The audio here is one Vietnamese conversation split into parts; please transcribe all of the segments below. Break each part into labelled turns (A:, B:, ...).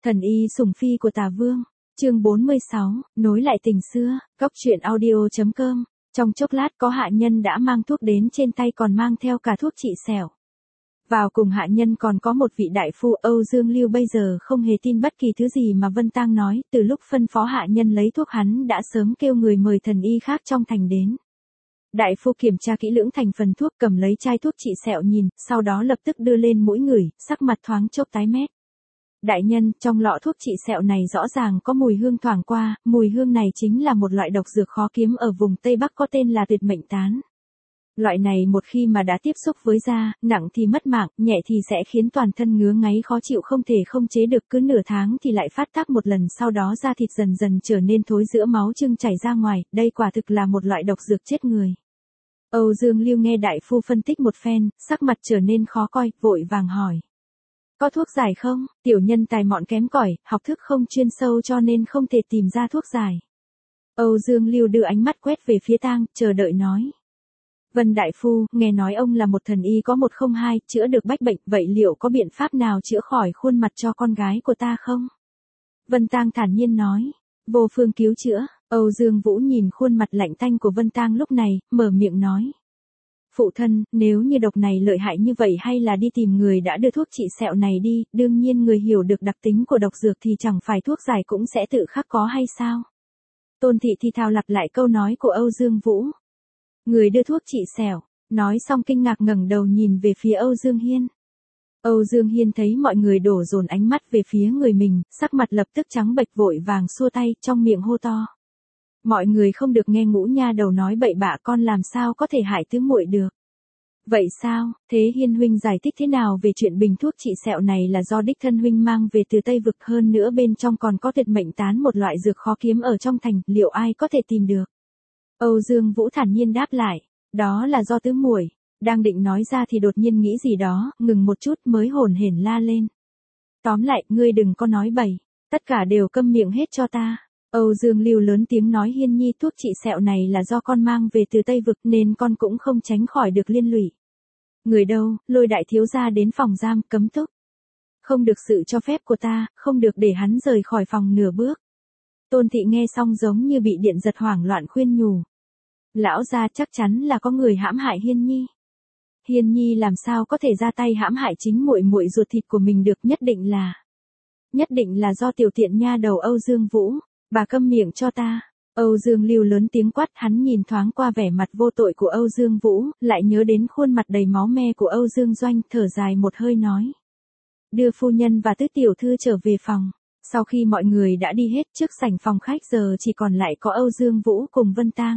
A: Thần y sủng phi của Tả Vương, chương 46, nối lại tình xưa, góc truyện audio.com. Trong chốc lát có hạ nhân đã mang thuốc đến, trên tay còn mang theo cả thuốc trị sẹo. Vào cùng hạ nhân còn có một vị đại phu. Âu Dương Lưu bây giờ không hề tin bất kỳ thứ gì mà Vân Tang nói, từ lúc phân phó hạ nhân lấy thuốc hắn đã sớm kêu người mời thần y khác trong thành đến. Đại phu kiểm tra kỹ lưỡng thành phần thuốc, cầm lấy chai thuốc trị sẹo nhìn, sau đó lập tức đưa lên mũi ngửi, sắc mặt thoáng chốc tái mét. Đại nhân, trong lọ thuốc trị sẹo này rõ ràng có mùi hương thoảng qua, mùi hương này chính là một loại độc dược khó kiếm ở vùng Tây Bắc có tên là tuyệt mệnh tán. Loại này một khi mà đã tiếp xúc với da, nặng thì mất mạng, nhẹ thì sẽ khiến toàn thân ngứa ngáy khó chịu không thể không chế được, cứ nửa tháng thì lại phát tác một lần, sau đó da thịt dần dần trở nên thối rữa, máu chưng chảy ra ngoài, đây quả thực là một loại độc dược chết người. Âu Dương Lưu nghe đại phu phân tích một phen, sắc mặt trở nên khó coi, vội vàng hỏi. Có thuốc giải không? Tiểu nhân tài mọn kém cỏi, học thức không chuyên sâu cho nên không thể tìm ra thuốc giải. Âu Dương Lưu đưa ánh mắt quét về phía Tang, chờ đợi nói. Vân đại phu, nghe nói ông là một thần y có 102, chữa được bách bệnh, vậy liệu có biện pháp nào chữa khỏi khuôn mặt cho con gái của ta không? Vân Tang thản nhiên nói. Vô phương cứu chữa. Âu Dương Vũ nhìn khuôn mặt lạnh tanh của Vân Tang lúc này, mở miệng nói. Phụ thân, nếu như độc này lợi hại như vậy hay là đi tìm người đã đưa thuốc trị sẹo này đi, đương nhiên người hiểu được đặc tính của độc dược thì chẳng phải thuốc giải cũng sẽ tự khắc có hay sao? Tôn thị thì thào lặp lại câu nói của Âu Dương Vũ. Người đưa thuốc trị sẹo, nói xong kinh ngạc ngẩng đầu nhìn về phía Âu Dương Hiên. Âu Dương Hiên thấy mọi người đổ dồn ánh mắt về phía người mình, sắc mặt lập tức trắng bệch, vội vàng xua tay, trong miệng hô to. Mọi người không được nghe Ngũ nha đầu nói bậy bạ, con làm sao có thể hại tứ muội được. Vậy sao, thế Hiên huynh giải thích thế nào về chuyện bình thuốc trị sẹo này là do đích thân huynh mang về từ Tây Vực, hơn nữa bên trong còn có tuyệt mệnh tán, một loại dược khó kiếm ở trong thành, liệu ai có thể tìm được? Âu Dương Vũ thản nhiên đáp lại, đó là do tứ muội. Đang định nói ra thì đột nhiên nghĩ gì đó, ngừng một chút mới hổn hển la lên. Tóm lại, ngươi đừng có nói bậy, tất cả đều câm miệng hết cho ta. Âu Dương Lưu lớn tiếng nói. Hiên nhi, thuốc trị sẹo này là do con mang về từ Tây Vực nên con cũng không tránh khỏi được liên lụy. Người đâu, lôi đại thiếu gia đến phòng giam, cấm túc. Không được sự cho phép của ta, không được để hắn rời khỏi phòng nửa bước. Tôn thị nghe xong giống như bị điện giật, hoảng loạn khuyên nhủ. Lão gia, chắc chắn là có người hãm hại Hiên nhi. Hiên nhi làm sao có thể ra tay hãm hại chính muội muội ruột thịt của mình được, nhất định là do tiểu tiện nha đầu Âu Dương Vũ. Bà câm miệng cho ta. Âu Dương Lưu lớn tiếng quát. Hắn nhìn thoáng qua vẻ mặt vô tội của Âu Dương Vũ, lại nhớ đến khuôn mặt đầy máu me của Âu Dương Doanh, thở dài một hơi nói. Đưa phu nhân và tứ tiểu thư trở về phòng. Sau khi mọi người đã đi hết, trước sảnh phòng khách giờ chỉ còn lại có Âu Dương Vũ cùng Vân Tang.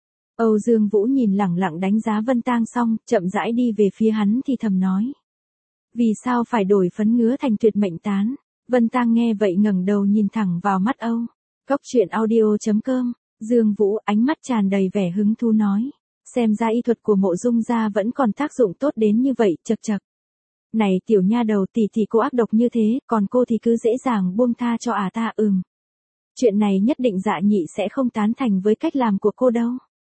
A: Âu Dương Vũ nhìn lẳng lặng đánh giá Vân Tang xong, chậm rãi đi về phía hắn thì thầm nói. Vì sao phải đổi phấn ngứa thành tuyệt mệnh tán? Vân Tang nghe vậy ngẩng đầu nhìn thẳng vào mắt Âu. Góc truyện audio.com. Dương Vũ ánh mắt tràn đầy vẻ hứng thú nói. Xem ra y thuật của Mộ Dung gia vẫn còn tác dụng tốt đến như vậy, chậc chậc. Này tiểu nha đầu, tỷ tỷ cô ác độc như thế, còn cô thì cứ dễ dàng buông tha cho ta. Chuyện này nhất định Dạ Nhị sẽ không tán thành với cách làm của cô đâu.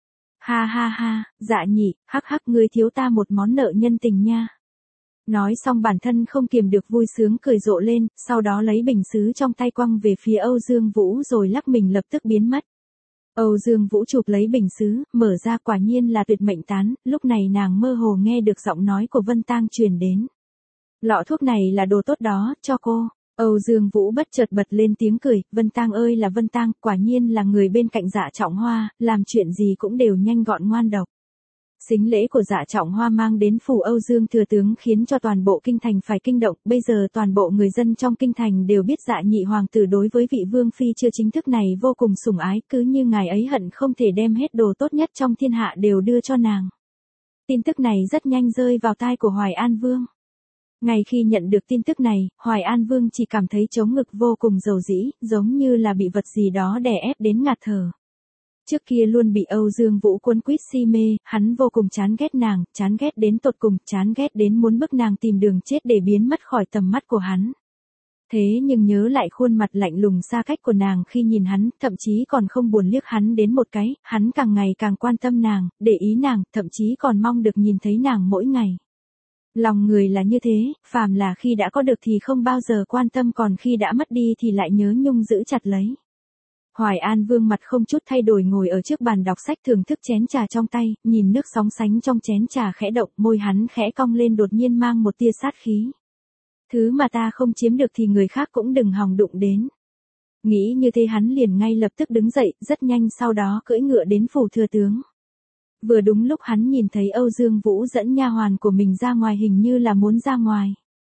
A: Ha ha ha, Dạ Nhị, hắc hắc, ngươi thiếu ta một món nợ nhân tình nha. Nói xong bản thân không kiềm được vui sướng cười rộ lên, sau đó lấy bình sứ trong tay quăng về phía Âu Dương Vũ rồi lắc mình lập tức biến mất. Âu Dương Vũ chụp lấy bình sứ, mở ra, quả nhiên là tuyệt mệnh tán, lúc này nàng mơ hồ nghe được giọng nói của Vân Tang truyền đến. Lọ thuốc này là đồ tốt đó, cho cô. Âu Dương Vũ bất chợt bật lên tiếng cười. Vân Tang ơi là Vân Tang, quả nhiên là người bên cạnh Dạ Trọng Hoa, làm chuyện gì cũng đều nhanh gọn ngoan độc. Sính lễ của Dạ Trọng Hoa mang đến phủ Âu Dương thừa tướng khiến cho toàn bộ kinh thành phải kinh động, bây giờ toàn bộ người dân trong kinh thành đều biết Dạ Nhị hoàng tử đối với vị vương phi chưa chính thức này vô cùng sủng ái, cứ như ngài ấy hận không thể đem hết đồ tốt nhất trong thiên hạ đều đưa cho nàng. Tin tức này rất nhanh rơi vào tai của Hoài An Vương. Ngay khi nhận được tin tức này, Hoài An Vương chỉ cảm thấy trống ngực vô cùng dầu dĩ, giống như là bị vật gì đó đè ép đến ngạt thở. Trước kia luôn bị Âu Dương Vũ cuốn quýt si mê, hắn vô cùng chán ghét nàng, chán ghét đến tột cùng, chán ghét đến muốn bức nàng tìm đường chết để biến mất khỏi tầm mắt của hắn. Thế nhưng nhớ lại khuôn mặt lạnh lùng xa cách của nàng khi nhìn hắn, thậm chí còn không buồn liếc hắn đến một cái, hắn càng ngày càng quan tâm nàng, để ý nàng, thậm chí còn mong được nhìn thấy nàng mỗi ngày. Lòng người là như thế, phàm là khi đã có được thì không bao giờ quan tâm, còn khi đã mất đi thì lại nhớ nhung giữ chặt lấy. Hoài An Vương mặt không chút thay đổi ngồi ở trước bàn đọc sách thưởng thức chén trà trong tay, nhìn nước sóng sánh trong chén trà khẽ động, môi hắn khẽ cong lên đột nhiên mang một tia sát khí. Thứ mà ta không chiếm được thì người khác cũng đừng hòng đụng đến. Nghĩ như thế hắn liền ngay lập tức đứng dậy, rất nhanh sau đó cưỡi ngựa đến phủ thừa tướng. Vừa đúng lúc hắn nhìn thấy Âu Dương Vũ dẫn nha hoàn của mình ra ngoài, hình như là muốn ra ngoài.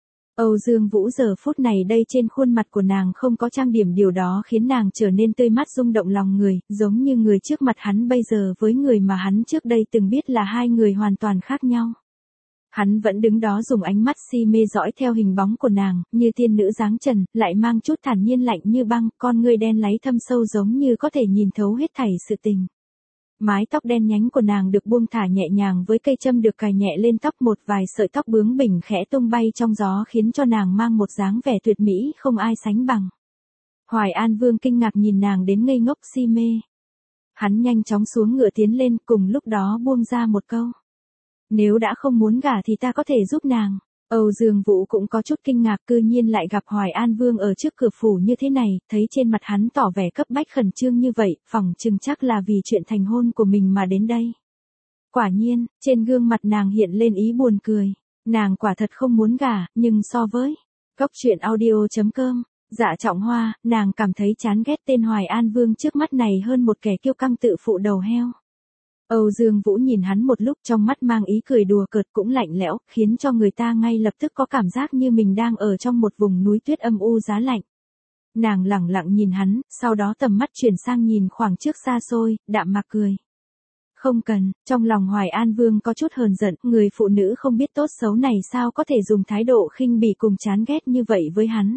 A: Âu Dương Vũ giờ phút này đây trên khuôn mặt của nàng không có trang điểm, điều đó khiến nàng trở nên tươi mát rung động lòng người, giống như người trước mặt hắn bây giờ với người mà hắn trước đây từng biết là hai người hoàn toàn khác nhau. Hắn vẫn đứng đó dùng ánh mắt si mê dõi theo hình bóng của nàng, như tiên nữ dáng trần, lại mang chút thản nhiên lạnh như băng, con ngươi đen láy thâm sâu giống như có thể nhìn thấu hết thảy sự tình. Mái tóc đen nhánh của nàng được buông thả nhẹ nhàng với cây châm được cài nhẹ lên tóc, một vài sợi tóc bướng bỉnh khẽ tung bay trong gió khiến cho nàng mang một dáng vẻ tuyệt mỹ không ai sánh bằng. Hoài An Vương kinh ngạc nhìn nàng đến ngây ngốc si mê. Hắn nhanh chóng xuống ngựa tiến lên, cùng lúc đó buông ra một câu. Nếu đã không muốn gả thì ta có thể giúp nàng. Âu Dương Vũ cũng có chút kinh ngạc, cư nhiên lại gặp Hoài An Vương ở trước cửa phủ như thế này, thấy trên mặt hắn tỏ vẻ cấp bách khẩn trương như vậy, phỏng chừng chắc là vì chuyện thành hôn của mình mà đến đây. Quả nhiên, trên gương mặt nàng hiện lên ý buồn cười. Nàng quả thật không muốn gả, nhưng so với Cốc truyện audio.com, Dạ Trọng Hoa, nàng cảm thấy chán ghét tên Hoài An Vương trước mắt này hơn một kẻ kiêu căng tự phụ đầu heo. Âu Dương Vũ nhìn hắn một lúc, trong mắt mang ý cười đùa cợt cũng lạnh lẽo, khiến cho người ta ngay lập tức có cảm giác như mình đang ở trong một vùng núi tuyết âm u giá lạnh. Nàng lẳng lặng nhìn hắn, sau đó tầm mắt chuyển sang nhìn khoảng trước xa xôi, đạm mạc cười. Không cần, trong lòng Hoài An Vương có chút hờn giận, người phụ nữ không biết tốt xấu này sao có thể dùng thái độ khinh bỉ cùng chán ghét như vậy với hắn.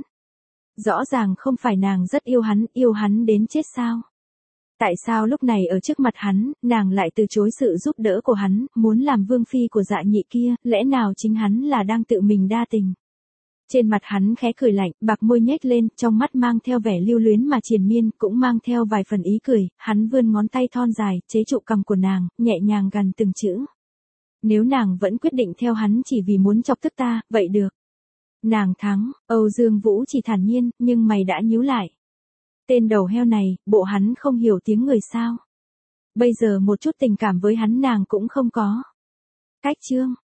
A: Rõ ràng không phải nàng rất yêu hắn đến chết sao? Tại sao lúc này ở trước mặt hắn, nàng lại từ chối sự giúp đỡ của hắn, muốn làm vương phi của Dạ Nhị kia, lẽ nào chính hắn là đang tự mình đa tình? Trên mặt hắn khẽ cười lạnh, bạc môi nhếch lên, trong mắt mang theo vẻ lưu luyến mà triền miên, cũng mang theo vài phần ý cười, hắn vươn ngón tay thon dài, chế trụ cằm của nàng, nhẹ nhàng gằn từng chữ. Nếu nàng vẫn quyết định theo hắn chỉ vì muốn chọc tức ta, vậy được. Nàng thắng, Âu Dương Vũ chỉ thản nhiên, nhưng mày đã nhíu lại. Tên đầu heo này, bộ hắn không hiểu tiếng người sao? Bây giờ một chút tình cảm với hắn nàng cũng không có. Cách chương